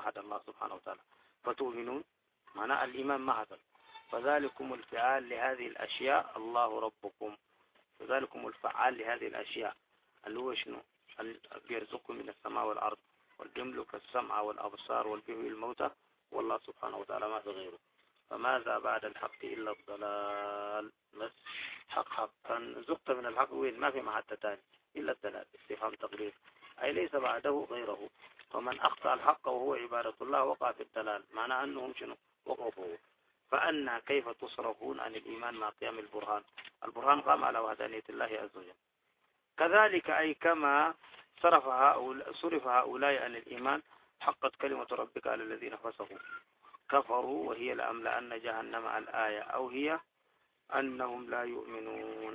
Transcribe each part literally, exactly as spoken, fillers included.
وحد الله سبحانه وتعالى فتؤمنون معنى الإيمان ما هذا. فذلكم الفعال لهذه الأشياء الله ربكم، فذلكم الفعال لهذه الأشياء اللي هو شنو؟ بيرزقكم من السماء والأرض واليملك السمع والأبصار والبهو الموتى والله سبحانه وتعالى ما في غيره. فماذا بعد الحق إلا الضلال. بس حق حقا زقت من الحق وين ما في محطة تاني إلا الدلال استفهام تقرير أي ليس بعده غيره. فمن أخطأ الحق وهو عبادة الله وقع في الدلال معنى أنهم شنو وقعوا فوق. فأنا كيف تصرفون عن الإيمان مع قيام البرهان. البرهان قام على وحدانية الله عز وجل. كذلك أي كما صرف هؤلاء صرف هؤلاء عن الإيمان حقت كلمة ربك على الذين فسقوا كفروا وهي لأملأن جهنم الآية أو هي أنهم لا يؤمنون.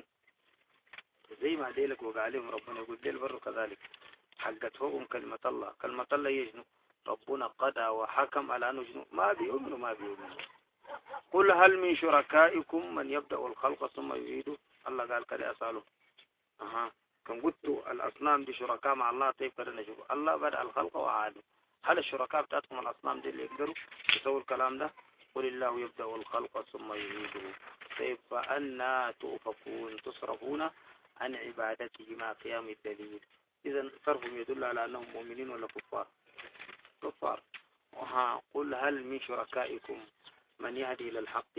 زي ما ديلك وقع عليهم ربنا يقول ديل بروا كذلك حقت فوقهم كلمة الله. كلمة الله يجنوا ربنا قضى وحكم على أنه جنوا ما بيؤمنوا ما بيؤمنوا. قل هل من شركائكم من يبدأ الخلق ثم يعيده. الله قال كده أسأله أها كان قلت الأصنام دي شركاء مع الله. طيب كده نشوف الله بدأ الخلق وعاده. هل الشركاء بتاعتكم الأصنام دي اللي يقدروا يسووا الكلام ده؟ قل الله يبدأ الخلق ثم يعيده. طيب فأنا تؤفكون تصرفون عن عبادته مع قيام الدليل. إذا صرفهم يدل على أنهم مؤمنين ولا كفار؟ كفار. وها قل هل من شركائكم من يهدي إلى الحق.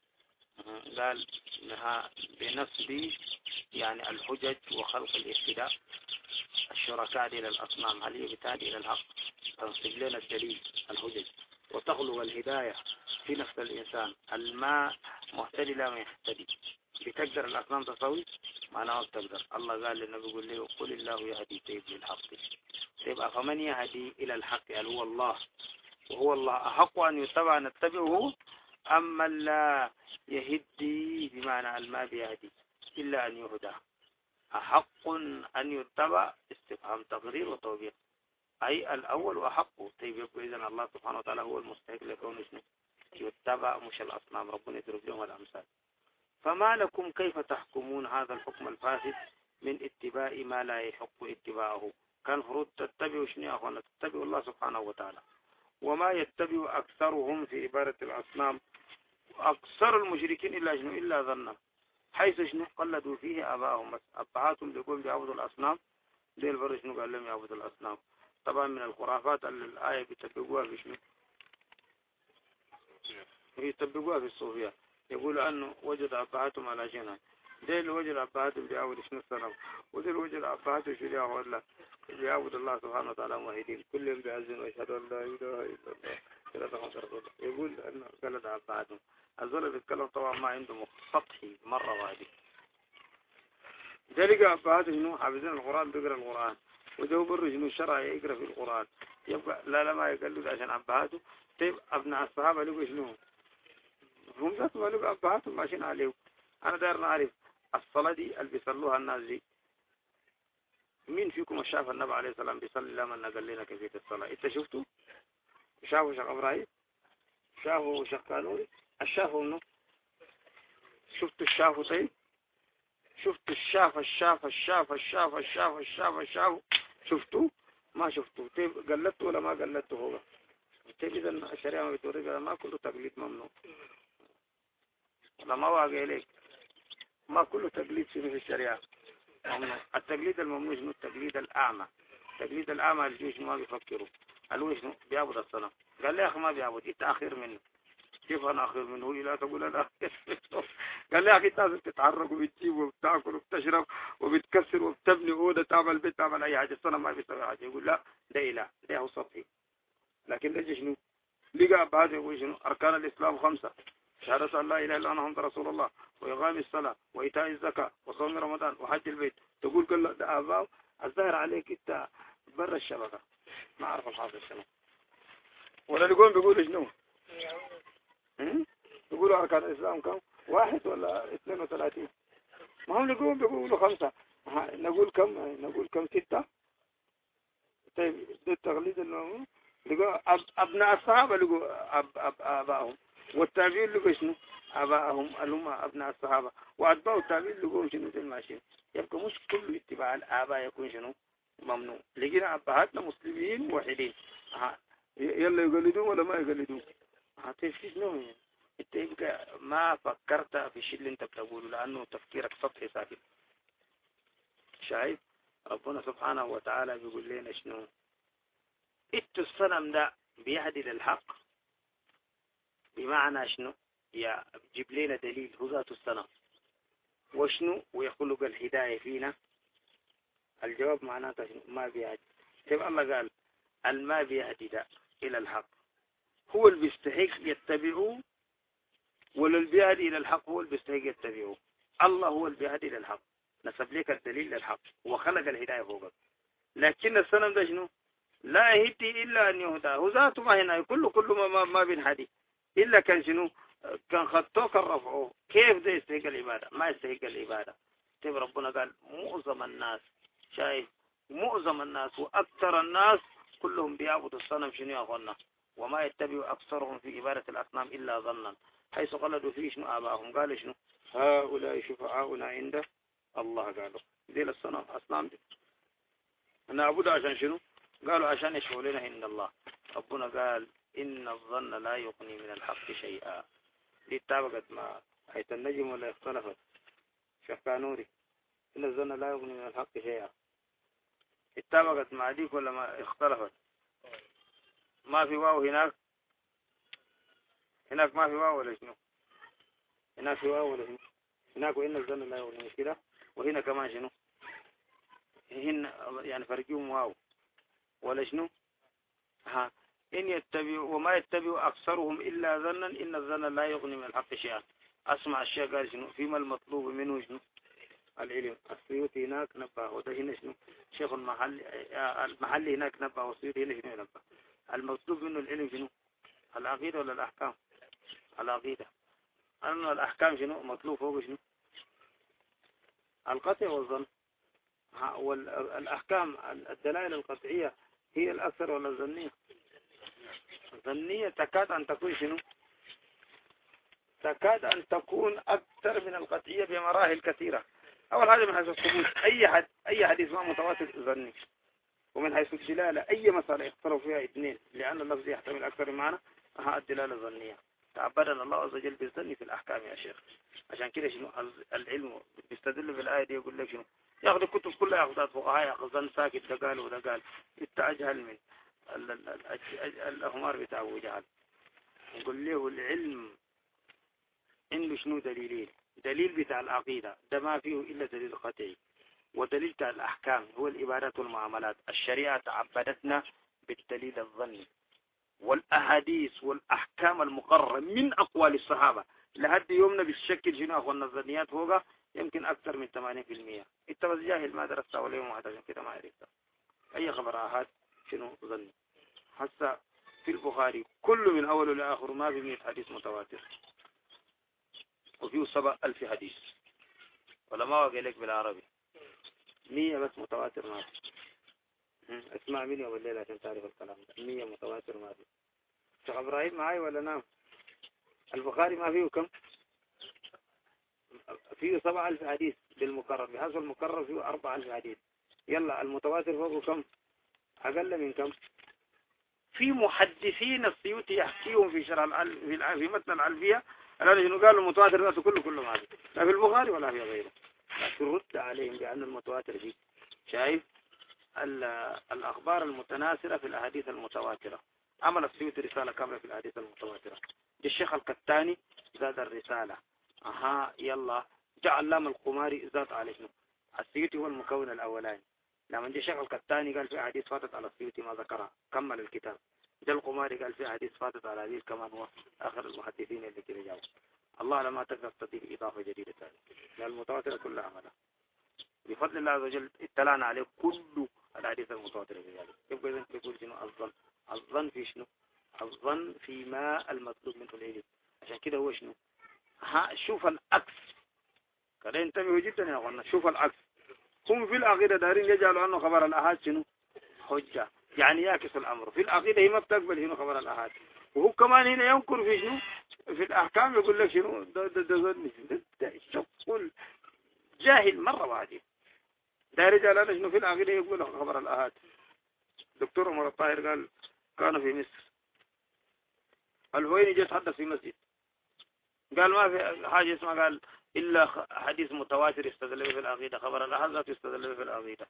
قال إنها بنسب يعني الحجج وخلق الاهتداء. الشركاء إلى الأصنام هل هي بتهدي إلى الحق تنصب لنا الدليل الحجج وتخلق الهداية في نفس الإنسان الماء مهتدي لا ما يهتدي. بتقدر الأصنام تسوي معناه بتقدر. الله قال للنبي يقول له قل الله يهدي طيب للحق. طيب فمن يهدي إلى الحق قال هو الله وهو الله أحق أن يتبع نتبعه أما لا يهدي بمعنى الماء بيهدي إلا أن يهدى. أحق أن يتبع استفهام تقرير وتوبيخ أي الأول أحق. طيب يبقى إذن الله سبحانه وتعالى هو المستحق لكون اسمه يتبع مش الأصنام. ربنا يضرب لهم الأمثال. فما لكم كيف تحكمون هذا الحكم الفاسد من اتباع ما لا يحق اتباعه. كان فروض تتبعوا شنو أخوانا تتبعوا الله سبحانه وتعالى. وما يتبع أكثرهم في عبادة الأصنام أكثر المشركين إلا شنو إلا ظنا حيث شنو قلدوا فيه آباءهم. أبهاتهم بيقوم بيعبدوا الأصنام دي البر شنو قال لهم يعبدوا الأصنام. طبعا من الخرافات اللي الآية بيتبقوها في شنو يتبقوها في الصوفية. يقولوا أنه وجد أبهاتهم على جنة دي اللي وجد أبهاتهم بيعبدوا شنو الصنم ودي اللي وجد أبهاتهم شنو يعبد الله بيعبد الله سبحانه وتعالى موحدين كلهم بيعزون ويشهدوا أن لا إله إلا الله كلا تخمس رسول. يقول أنه قلد أبهاتهم. الزول بيتكلم طبعا ما عنده سطحي مرة واحدة. ذلك أبهاته شنو حافظين القرآن بيقرأ القرآن وجو بر شنو الشرع يقرأ في القرآن. يبقى لا لا ما يقلد عشان أبهاته. طيب أبناء الصحابة لقوا شنو هم ذات ما لقوا أبهاتهم ماشيين عليه. أنا داير نعرف الصلاة دي اللي بيصلوها الناس دي مين فيكم شاف النبي عليه السلام بيصلي لما قال لنا كيفية الصلاة؟ أنت شفتوا؟ شافوا شيخ إبراهيم؟ شافوا شيخ كانوري؟ الشافوا منه؟ شفتوا الشافوا طيب؟ شفتوا الشاف الشاف الشاف الشاف الشاف الشاف الشاف شفتوا؟ ما شفتوا. طيب قلدتوا ولا ما قلدتوا هو؟ طيب إذا الشريعة ما بتوريك ما كله تقليد ممنوع. لما واقع إليك ما كله تقليد في الشريعة ممنوع. التقليد الممنوع شنو التقليد الأعمى. التقليد الأعمى الجيش ما بيفكروا قالوا شنو بيعبد الصنم. قال لي يا أخي ما بيعبد أنت أخير منه. كيف أنا أخير منه لا تقول أنا قال لي يا أخي لازم تتحرك وبتجيب وبتاكل وبتشرب وبتكسر وبتبني أوضة تعمل بيت تعمل أي حاجة. الصنم ما بيسوي حاجة. يقول لا ده إله ده هو سطحي. لكن ده شنو لقى بعد يقول شنو أركان الإسلام خمسة شهادة أن لا إله إلا أنا محمد رسول الله وإقام الصلاة وإيتاء الزكاة وصوم رمضان وحج البيت. تقول كل ده آباء الظاهر عليك أنت برا الشبكة ما أعرف الحاصل شنو. ولا يقول بيقول شنو يقولوا أركان الإسلام كم واحد ولا اثنين وثلاثين. ما هم يقولوا بيقولوا خمسة نقول كم نقول كم ستة. طيب ده التقليد إنه لقوا أبناء الصحابة لقوا أب أب آبائهم والتابعين لقوا شنو آبائهم اللي هم أبناء الصحابة وأتباع التابعين لقوا شنو زي الماشين. يبقى مش كل اتباع الآباء يكون شنو ممنوع. لقينا أبهاتنا مسلمين موحدين يلا يقلدون ولا ما يقلدون؟ هتفيد شنو يعني؟ انت يبقى ما فكرت في الشيء اللي انت بتقوله لانه تفكيرك سطحي ساكت. شايف ربنا سبحانه وتعالى بيقول لنا شنو؟ اتوا الصنم ده بيهدي للحق، بمعنى شنو؟ يا جيب لنا دليل هو ذات الصنم وشنو ويخلق الهداية فينا. الجواب معناته شنو؟ ما بيهدي. كيف الله قال الما بيهدي ده إلى الحق هو اللي بيستحق يتبعوه، ولا اللي بيهدي إلى الحق هو اللي بيستحق يتبعوه؟ الله هو اللي بيهدي إلى الحق، نسب لك الدليل للحق وخلق الهداية فوقك. لكن الصنم ده شنو؟ لا يهدي إلا أن يهدى، هو ذاته ما هنا كله كله ما, ما, ما بينهدي إلا كان شنو؟ كان خطوك الرفعه. كيف ده يستحق العبادة؟ ما يستحق العبادة. كيف ربنا قال معظم الناس، شايف معظم الناس وأكثر الناس كلهم بيعبدوا الصنم شنو يا أخوانا؟ وما يتبع أكثرهم في عبادة الأصنام إلا ظنا، حيث قلدوا فيه شنو آباءهم. قالوا شنو؟ هؤلاء شفعاؤنا عند الله. قالوا دي الصنم أصنام دي نعبدها عشان شنو؟ قالوا عشان يشفعوا لنا عند الله. ربنا قال إن الظن لا يغني من الحق شيئا. دي اتفقت مع حيث النجم ولا اختلفت؟ شيخ كانوري إن الظن لا يغني من الحق شيئا اتفقت مع ديك ولا ما اختلفت؟ ما في واو هناك؟ هناك ما في واو ولا شنو؟ هناك في واو ولا شنو؟ هناك وإن الظن لا يغني، مش كده؟ وهنا كمان شنو؟ هنا يعني فرقيهم واو ولا شنو؟ ها إن يتبعوا وما يتبعوا أكثرهم إلا ظنا إن الظن لا يغني من الحق شيئا. أسمع الشيء قال شنو؟ فيما المطلوب منه شنو؟ العلم. السيوطي هناك نبه، وده هنا شنو؟ شيخ المحل المحلي هناك نبه، والسيوطي هنا شنو نبه؟ المطلوب منه العلم شنو؟ العقيدة ولا الأحكام؟ العقيدة. أما الأحكام شنو مطلوب فوق شنو؟ القطع والظن. والأحكام الدلائل القطعية هي الأكثر ولا الظنية؟ الظنية تكاد أن تكون شنو؟ تكاد أن تكون أكثر من القطعية بمراحل كثيرة. أول حاجة من حيث الثبوت أي حد أي حديث ما متواتر ظني، ومن حيث الدلالة أي مسألة يختلف فيها اثنين لأن اللفظ يحتمل أكثر من معنى ها الدلالة الظنية. تعبدنا الله عز وجل بالظن في الأحكام يا شيخ. عشان كده شنو العلم بيستدل بالآية دي يقول لك شنو؟ ياخذ الكتب كلها ياخذها فقهاء ياخذ ظن ساكت ده قال وده قال يتأجهل من الأهمار بتاعه جهل. يقول له العلم عنده شنو دليلين؟ دليل بتاع العقيدة ده ما فيه إلا دليل قطعي، ودليل بتاع الأحكام هو العبادات والمعاملات. الشريعة تعبدتنا بالدليل الظني، والأحاديث والأحكام المقررة من أقوال الصحابة لحد يومنا بالشكل شنو أخونا الظنيات فوقها يمكن أكثر من ثمانين بالمئة. انت بس جاهل ما درستها ولا يوم واحد عشان كده ما عرفتها. أي خبر آحاد شنو ظني؟ حتى في البخاري كل من أوله لآخر ما في مئة حديث متواتر، وفيه سبع ألف حديث، ولا ما وقع لك بالعربي مية بس متواتر ما في. اسمع مني وبالليل عشان تعرف الكلام ده. مية متواتر ما في. شيخ إبراهيم معي ولا نام؟ البخاري ما فيه كم؟ فيه سبع ألف حديث بالمكرر، بحسب المكرر فيه أربع ألف حديث. يلا المتواتر فوقه كم؟ أقل من كم؟ في محدثين السيوطي يحكيهم في شرح في متن الألفية الذين قالوا المتواتر الناس كله كله ما في، لا في البخاري ولا في غيره. لكن رد عليهم بأن المتواتر فيه. شايف الأخبار المتناثرة في الأحاديث المتواترة. عمل السيوطي رسالة كاملة في الأحاديث المتواترة. الشيخ القتاني زاد الرسالة. أها يلا جعل لام القماري زاد على شنو؟ السيوطي هو المكون الأولاني. لما جاء الشيخ القتاني قال في أحاديث فاتت على السيوطي ما ذكرها كمل الكتاب. جاء القماري قال في أحاديث فاتت على هذه كمان هو آخر المحدثين اللي كده جاوا. الله لما تقدر تضيف إضافة جديدة ثانية لأن المتواترة كلها عملها بفضل الله عز وجل اطلعنا عليه كل الحديث المتواترة بذلك. يبقى إذن تقول شنو الظن؟ الظن في شنو؟ الظن فيما المطلوب منه العلم. عشان كده هو شنو؟ ها شوف العكس. كده انتبهوا جدا يا أخوانا. شوف العكس. هم في العقيدة دارين يجعلوا أنه خبر الأحاد شنو؟ حجة. يعني يعكس الأمر. في العقيدة هي ما بتقبل شنو خبر الأحاد، وهو كمان هنا ينكر في شنو؟ في الأحكام يقول لك شنو؟ ده ده ده ظني. ده شغل جاهل مرة واحدة. ده رجال أنا شنو في العقيدة يقول خبر الأحاد. دكتور عمر الطاهر قال كان في مصر الهويني جاء يتحدث في مسجد قال ما في حاجة اسمها قال إلا حديث متواتر يستدل به في العقيدة، خبر الأحد ذات يستدل به في العقيدة.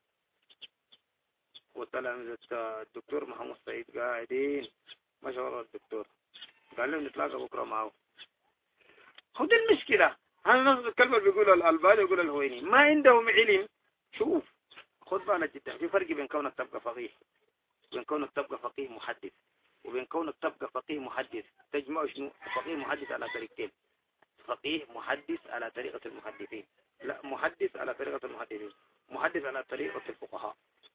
والتلاميذ الدكتور محمود سعيد قاعدين ما شاء الله الدكتور قال لهم نتلاقى بكرة معه. خذ المشكلة هذا نفس الكلمة بيقول الألباني يقول الهويني ما عندهم علم. شوف خذ بالك جدا في فرق بين كونك تبقى فقيه وبين كونك تبقى فقيه محدث وبين كونك تبقى فقيه محدث. تجمع شنو فقيه محدث على طريقتين، فقيه محدث على طريقة المحدثين، لا محدث على طريقة المحدثين، محدث على طريقة الفقهاء.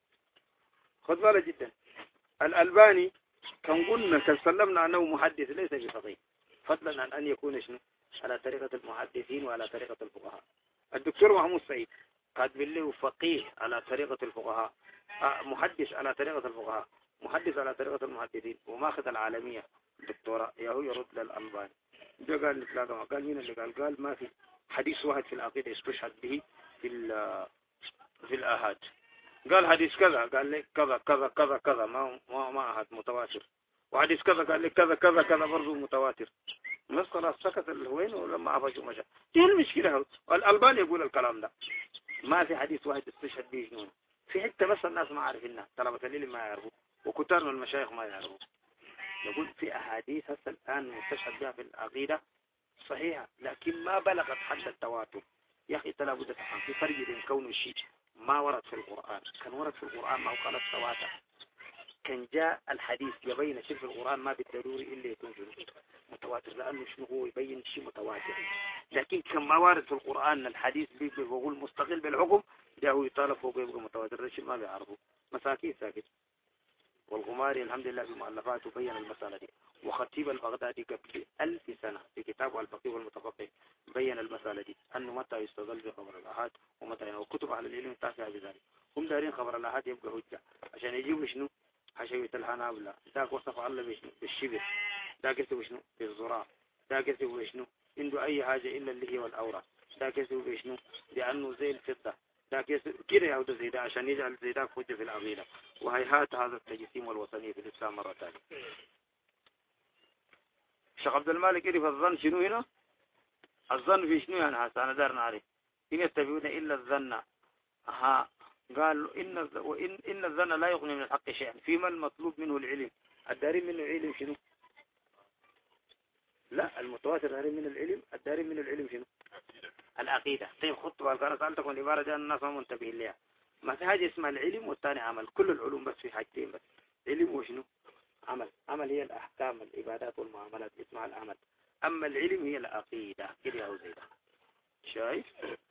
خذ بالك جدا الألباني كان قلنا كان سلمنا أنه محدث ليس بفقيه فضلا عن أن يكون شنو على طريقة المحدثين وعلى طريقة الفقهاء. الدكتور محمود سعيد قد بالله فقيه على طريقة الفقهاء، محدث على طريقة الفقهاء، محدث على طريقة المحدثين، وماخذ العالمية دكتوراه. ياهو يرد للألباني ده قال نتلاقى، قال مين اللي قال؟ قال ما في حديث واحد في العقيدة يستشهد به في في الآحاد. قال حديث كذا قال لك كذا كذا كذا كذا ما ما ما أحد متواتر، وحديث كذا قال لك كذا كذا كذا برضه متواتر. بس خلاص سكت الهوين ولما عفجوا مشى. دي المشكلة. الألباني يقول الكلام ده ما في حديث واحد استشهد به جنون في حتة بس الناس ما عارفينها، طلبة العلم ما يعرفوا وكتار من المشايخ ما يعرفوا. يقول في أحاديث هسه الآن مستشهد بها في العقيدة صحيحة لكن ما بلغت حد التواتر. يا أخي تلا بد تفهم في فرق بين كون الشيء ما ورد في القرآن، كان ورد في القرآن ما وقال التواتر، كان جاء الحديث يبين شيء في القرآن ما بالضروري إلا يكون متواتر لأنه شنو هو يبين شيء متواتر. لكن كان ما وارد في القرآن الحديث بيقول مستقل بالحكم ده هو يطالب فوق يبقى متواتر. شيء ما بيعرفه مساكين ساكت. والغماري الحمد لله بمؤلفاته بين المسألة دي، وخطيب البغدادي قبل ألف سنة في كتابه الفقيه والمتفقه بين المسألة دي أنه متى يستدل بخبر الأحاد ومتى يعني، وكتب على العلم تاسع بذلك. هم دارين خبر الأحاد يبقى هجة عشان يجيبوا شنو حشوية الحنابلة. ذاك وصف الله بشنو بالشبه، ذاك يسوي شنو بالزراع، ذاك يسوي شنو عنده أي حاجة إلا اللي هي والأورا، ذاك يسوي بشنو لأنه زي الفضة، ذاك كده يعود زي ده عشان يجعل زي ده حجة في العقيدة. وهيهات هذا التجسيم والوثنية في الإسلام مرة ثانية. الشيخ عبد المالك يعرف الظن شنو هنا؟ الظن في شنو يعني هسه أنا دار نعرف إن يتبعون إلا الظن. ها قال إن وإن إن الظن لا يغني من الحق شيئا فيما المطلوب منه العلم. الداري منه علم شنو؟ لا المتواتر داري من العلم، الداري من العلم شنو؟ العقيدة. طيب خطوة القرآن سألتكم العبارة جاء الناس ما منتبهين لها. ما في حاجة اسمها العلم والثاني عمل، كل العلوم بس في حاجتين بس، علم وشنو؟ عمل. عمل هي الأحكام العبادات والمعاملات اسمها العمل، أما العلم هي العقيدة كده أو زي ده. شايف؟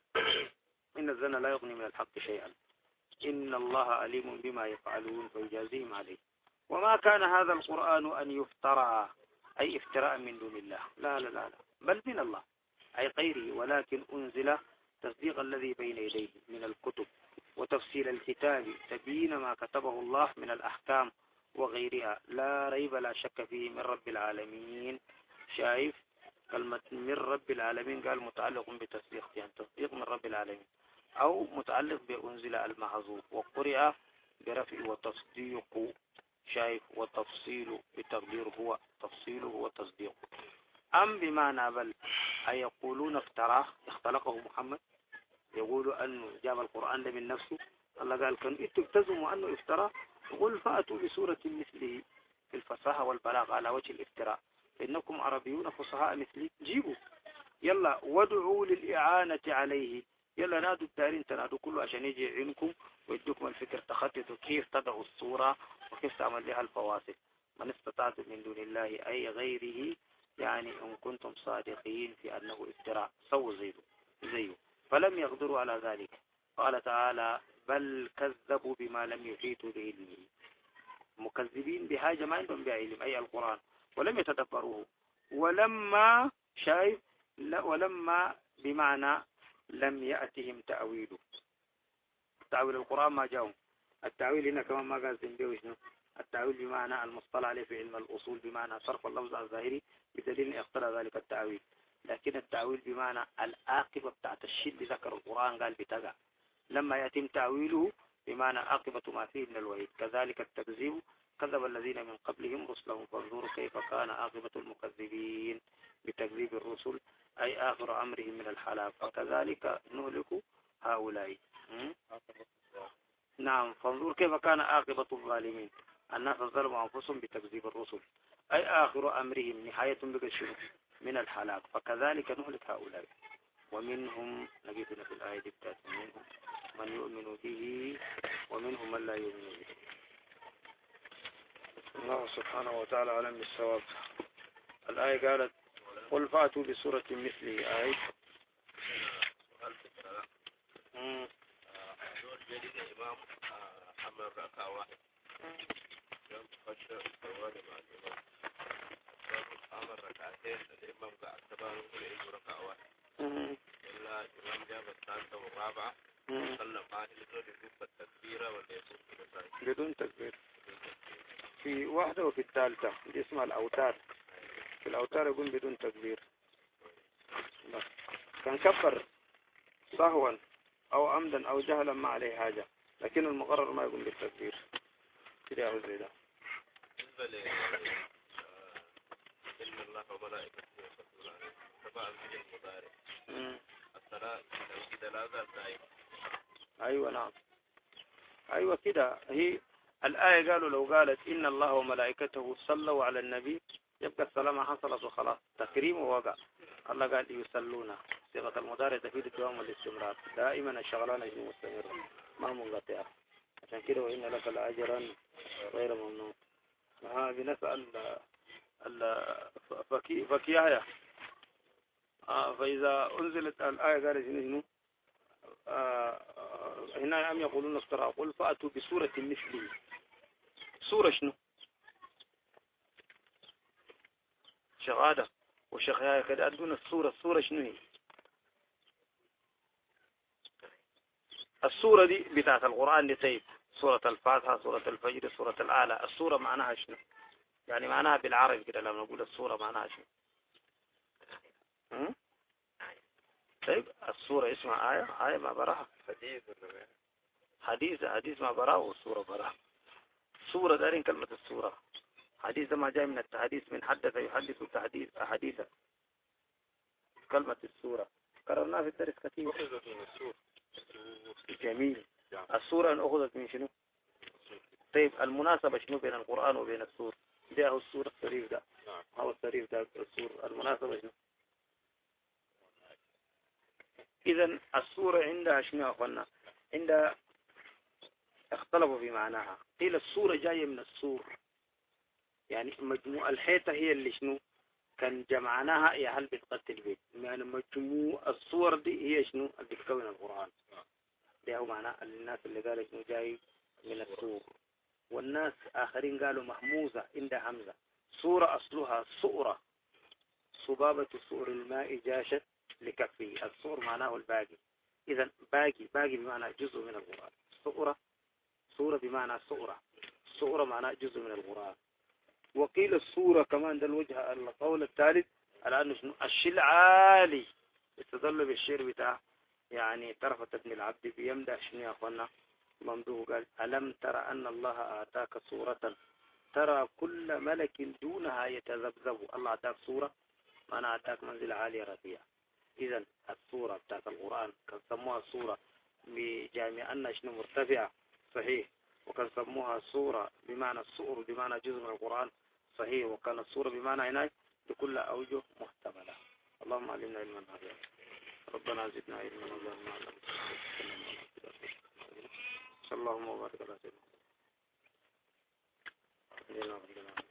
إن الظن لا يغني من الحق شيئا إن الله عليم بما يفعلون فيجازيهم عليه. وما كان هذا القرآن أن يفترى أي افتراء من دون الله، لا لا لا, لا. بل من الله أي غيره، ولكن أنزل تصديق الذي بين يديه من الكتب وتفصيل الكتاب تبيين ما كتبه الله من الأحكام وغيرها لا ريب لا شك فيه من رب العالمين. شايف كلمة من رب العالمين قال متعلق بتصديق، يعني تصديق من رب العالمين، أو متعلق بأنزل المحظوظ وقرئ برفع وتصديق. شايف وتفصيل بتقدير هو تفصيله وتصديقه. أم بمعنى بل أيقولون افتراه اختلقه محمد، يقولوا أنه جاب القرآن ده من نفسه. الله قال كان إنتم تزعموا أنه افتراه، قل فأتوا بسورة مثله في الفصاحة والبلاغة على وجه الافتراء، إنكم عربيون فصحاء مثلي. جيبوا يلا وادعوا للإعانة عليه، يلا نادوا الدارين تنادوا كله عشان يجي عينكم ويدوكم الفكر تخططوا كيف تضعوا الصورة وكيف تعمل لها الفواصل. من استطعتم من دون الله أي غيره، يعني إن كنتم صادقين في أنه افتراء سووا زيه زيه فلم يقدروا على ذلك. قال تعالى بل كذبوا بما لم يحيطوا بعلمه، مكذبين بحاجة ما عندهم بعلم أي القرآن، ولم يتدبروه. ولما شايف لا ولما بمعنى لم يأتهم تأويله، تأويل القرآن ما جاءهم. التأويل هنا كمان ما قال سنبيه شنو؟ التأويل بمعنى المصطلح عليه في علم الأصول بمعنى صرف اللفظ الظاهري بدليل اختلى ذلك التأويل. لكن التأويل بمعنى العاقبة بتاعت الشيء اللي ذكر القرآن قال بتقع، لما يتم تأويله بمعنى عاقبة ما فيه من الوعيد. كذلك التكذيب كذب الذين من قبلهم رسلهم فانظروا كيف كان عاقبة المكذبين بتكذيب الرسل أي آخر أمرهم من الحلاك فكذلك نهلك هؤلاء. نعم فانظروا كيف كان عاقبة الظالمين الناس ظلموا أنفسهم بتكذيب الرسل أي آخر أمرهم نهاية بقشر من الحلاك فكذلك نهلك هؤلاء. ومنهم نجدنا في الآية بتاعت منهم من يؤمن به ومنهم من لا يؤمن به. الله سبحانه وتعالى علم بالصواب. الآية قالت قل فأتوا بسورة مثله آية الإمام حمل ركعة واحد يوم فشر الثواني مع الإمام عمل ركعتين الإمام قاعد تبان ويعيد ركعة واحد إلا الإمام جاب الثالثة والرابعة صلى معه يقول يجوب التكبيرة ولا يكون بدون تكبير في واحدة وفي الثالثة دي اسمها الأوتار. في الأوتار يقول بدون تكبير كان كبر سهوا أو عمدا أو جهلا ما عليه حاجة لكن المقرر ما يقول بالتكبير كده أو زي ده. بالنسبة ل إن الله وملائكته يصلون عليه تبع الفعل المضارع الصلاة كده لا زال دائما. أيوة نعم أيوة كده هي الآية قالوا لو قالت إن الله وملائكته صلوا على النبي يبقى السلامة حصلت وخلاص تكريم ووقع. الله قال يصلون صيغة المضارع تفيد الدوام والاستمرار دائما الشغلانة يجب مستمرة ما منقطعة عشان كده وإن لك لأجرا غير ممنون. ها بنسأل فكي فكيايا آه فإذا أنزلت الآية قال شنو آه هنا أم يقولون افترى قل فأتوا بسورة مثله. سورة شنو شغادة وشغاية كده أدون السورة السورة شنو هي السورة دي بتاعت القرآن دي طيب سورة الفاتحة سورة الفجر سورة الأعلى السورة معناها شنو يعني معناها بالعربي كده لما نقول السورة معناها شنو طيب السورة اسمها آية آية ما براها حديث حديث حديث ما براه والسورة براه. سورة دارين كلمة السورة حديث ما جاء من التحديث من حدث يحدث التحديث أحاديث كلمة السورة قررناها في الدرس كثير. أخذت من السور جميل. السورة أن أخذت من شنو طيب المناسبة شنو بين القرآن وبين السور ده هو السور الصريف ده هو الصريف ده السور المناسبة شنو إذن السورة عندها شنو يا أخوانا عندها اختلفوا في معناها. قيل السورة جاية من السور يعني مجموع الحيطة هي اللي شنو كان جمعناها يا هل بتقتل بيت يعني مجموع الصور دي هي شنو اللي بتكون القرآن ده هو معناه الناس اللي قالوا شنو جاي من السور. والناس آخرين قالوا محموزة عند حمزة سورة أصلها سؤرة صبابة سؤر الماء جاشت لكفيه السؤر معناه الباقي. إذا باقي باقي بمعنى جزء من القرآن سؤرة سورة بمعنى سؤرة سؤرة معناه جزء من القرآن. وقيل السورة كمان ده الوجه القول الثالث الآن شنو الشيء العالي استدل بالشير بتاع يعني طرفة ابن العبد بيمدح شنو يا أخوانا ممدوه قال ألم ترى أن الله آتاك سورة ترى كل ملك دونها يتذبذب. الله آتاك سورة معنى آتاك منزل عالية رفيعة. إذن السورة بتاعت القرآن كان سموها سورة بجامع أن شنو مرتفعة صحيح وكان سموها سورة بمعنى السؤر بمعنى جزء من القرآن صحيح وكان السورة بمعنى عناية بكل أوجه محتملة. اللهم علمنا علما نافعا ربنا زدنا علما اللهم علمنا صلى الله وبارك على سيدنا